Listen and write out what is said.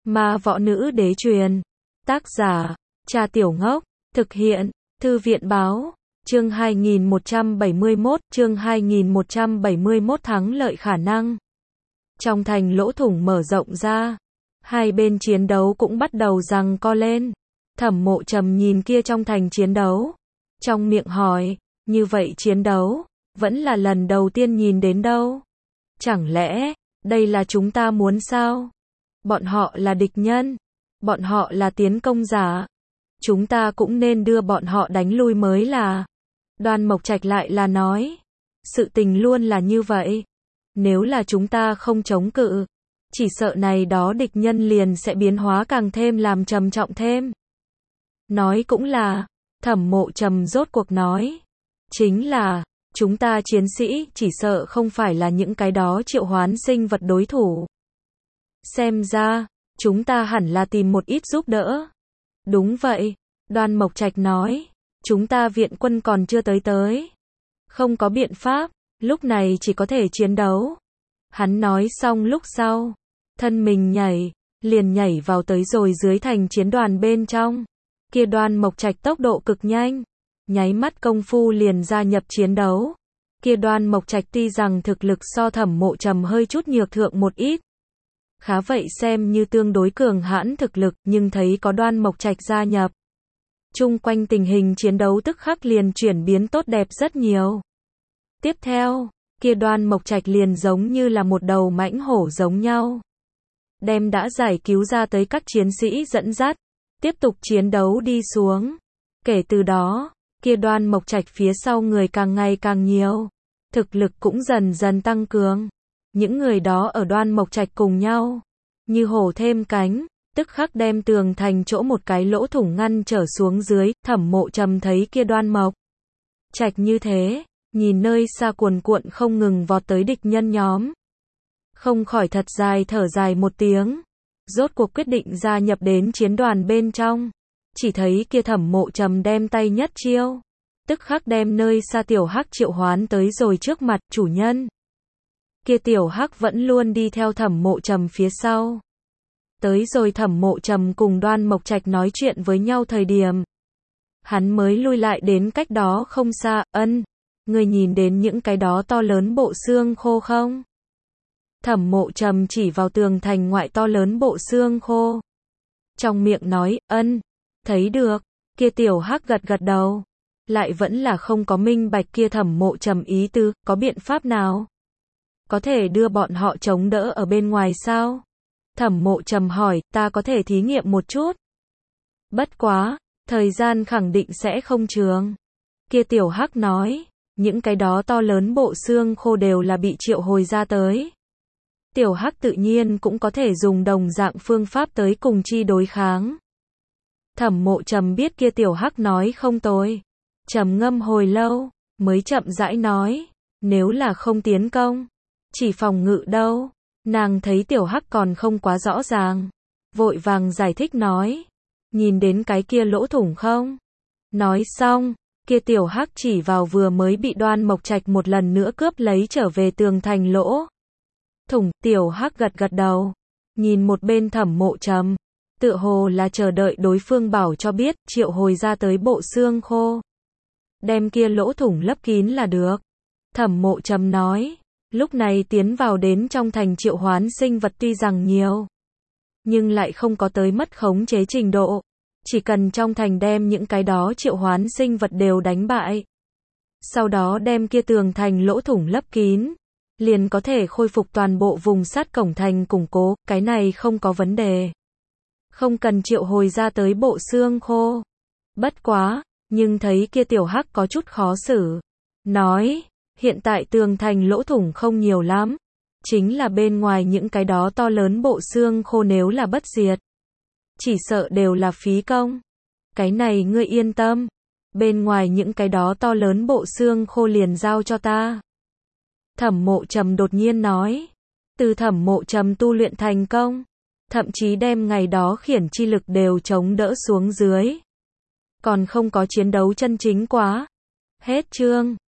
Ma Võ Nữ Đế truyền. Tác giả, Cha Tiểu Ngốc. Thực hiện, Thư viện báo. Chương 2171 thắng lợi khả năng. Trong thành lỗ thủng mở rộng ra. Hai bên chiến đấu cũng bắt đầu giằng co lên. Thẩm Mộ Trầm nhìn kia trong thành chiến đấu. Trong miệng hỏi, như vậy chiến đấu, vẫn là lần đầu tiên nhìn đến đâu. Chẳng lẽ, đây là chúng ta muốn sao? Bọn họ là địch nhân. Bọn họ là tiến công giả. Chúng ta cũng nên đưa bọn họ đánh lui mới là. Đoan Mộc Trạch lại là nói. Sự tình luôn là như vậy. Nếu là chúng ta không chống cự, chỉ sợ này đó địch nhân liền sẽ biến hóa càng thêm làm trầm trọng thêm. Nói cũng là, Thẩm Mộ Trầm rốt cuộc nói. Chính là, chúng ta chiến sĩ chỉ sợ không phải là những cái đó triệu hoán sinh vật đối thủ. Xem ra, chúng ta hẳn là tìm một ít giúp đỡ. Đúng vậy, Đoan Mộc Trạch nói. Chúng ta viện quân còn chưa tới. Không có biện pháp, lúc này chỉ có thể chiến đấu. Hắn nói xong lúc sau, thân mình liền nhảy vào tới rồi dưới thành chiến đoàn bên trong. Kia Đoan Mộc Trạch tốc độ cực nhanh, nháy mắt công phu liền gia nhập chiến đấu. Kia Đoan Mộc Trạch tuy rằng thực lực so Thẩm Mộ Trầm hơi chút nhược thượng một ít, khá vậy xem như tương đối cường hãn thực lực, nhưng thấy có Đoan Mộc Trạch gia nhập, chung quanh tình hình chiến đấu tức khắc liền chuyển biến tốt đẹp rất nhiều. Tiếp theo, kia Đoan Mộc Trạch liền giống như là một đầu mãnh hổ giống nhau, đem đã giải cứu ra tới các chiến sĩ dẫn dắt, tiếp tục chiến đấu đi xuống. Kể từ đó, kia Đoan Mộc Trạch phía sau người càng ngày càng nhiều, thực lực cũng dần dần tăng cường. Những người đó ở Đoan Mộc Trạch cùng nhau, như hổ thêm cánh, tức khắc đem tường thành chỗ một cái lỗ thủng ngăn trở xuống dưới. Thẩm Mộ Trầm thấy kia Đoan Mộc Trạch như thế, nhìn nơi xa cuồn cuộn không ngừng vọt tới địch nhân nhóm, không khỏi thật dài thở dài một tiếng, rốt cuộc quyết định gia nhập đến chiến đoàn bên trong. Chỉ thấy kia Thẩm Mộ Trầm đem tay nhất chiêu, tức khắc đem nơi xa Tiểu Hắc triệu hoán tới rồi trước mặt chủ nhân. Kia Tiểu Hắc vẫn luôn đi theo Thẩm Mộ Trầm phía sau. Tới rồi Thẩm Mộ Trầm cùng Đoan Mộc Trạch nói chuyện với nhau thời điểm, hắn mới lui lại đến cách đó không xa. Ân, người nhìn đến những cái đó to lớn bộ xương khô không? Thẩm Mộ Trầm chỉ vào tường thành ngoại to lớn bộ xương khô, trong miệng nói. Ân, thấy được. Kia Tiểu Hắc gật gật đầu, lại vẫn là không có minh bạch kia Thẩm Mộ Trầm ý tứ. Có biện pháp nào có thể đưa bọn họ chống đỡ ở bên ngoài sao? Thẩm Mộ Trầm hỏi. Ta có thể thí nghiệm một chút, bất quá thời gian khẳng định sẽ không trường. Kia Tiểu Hắc nói. Những cái đó to lớn bộ xương khô đều là bị triệu hồi ra tới. Tiểu Hắc tự nhiên cũng có thể dùng đồng dạng phương pháp tới cùng chi đối kháng. Thẩm Mộ Trầm biết kia Tiểu Hắc nói không tồi, trầm ngâm hồi lâu, mới chậm rãi nói. Nếu là không tiến công, chỉ phòng ngự đâu? Nàng thấy Tiểu Hắc còn không quá rõ ràng, vội vàng giải thích nói. Nhìn đến cái kia lỗ thủng không? Nói xong, kia Tiểu Hắc chỉ vào vừa mới bị Đoan Mộc Trạch một lần nữa cướp lấy trở về tường thành lỗ thủng. Tiểu Hắc gật gật đầu, nhìn một bên Thẩm Mộ Trầm, tựa hồ là chờ đợi đối phương bảo cho biết, triệu hồi ra tới bộ xương khô, đem kia lỗ thủng lấp kín là được. Thẩm Mộ Trầm nói. Lúc này tiến vào đến trong thành triệu hoán sinh vật tuy rằng nhiều, nhưng lại không có tới mất khống chế trình độ. Chỉ cần trong thành đem những cái đó triệu hoán sinh vật đều đánh bại, sau đó đem kia tường thành lỗ thủng lấp kín, liền có thể khôi phục toàn bộ vùng sát cổng thành củng cố. Cái này không có vấn đề, không cần triệu hồi ra tới bộ xương khô. Bất quá, nhưng thấy kia Tiểu Hắc có chút khó xử, nói. Hiện tại tường thành lỗ thủng không nhiều lắm, chính là bên ngoài những cái đó to lớn bộ xương khô nếu là bất diệt, chỉ sợ đều là phí công. Cái này ngươi yên tâm, bên ngoài những cái đó to lớn bộ xương khô liền giao cho ta. Thẩm Mộ Trầm đột nhiên nói. Từ Thẩm Mộ Trầm tu luyện thành công, thậm chí đem ngày đó khiển chi lực đều chống đỡ xuống dưới, còn không có chiến đấu chân chính quá. Hết chương.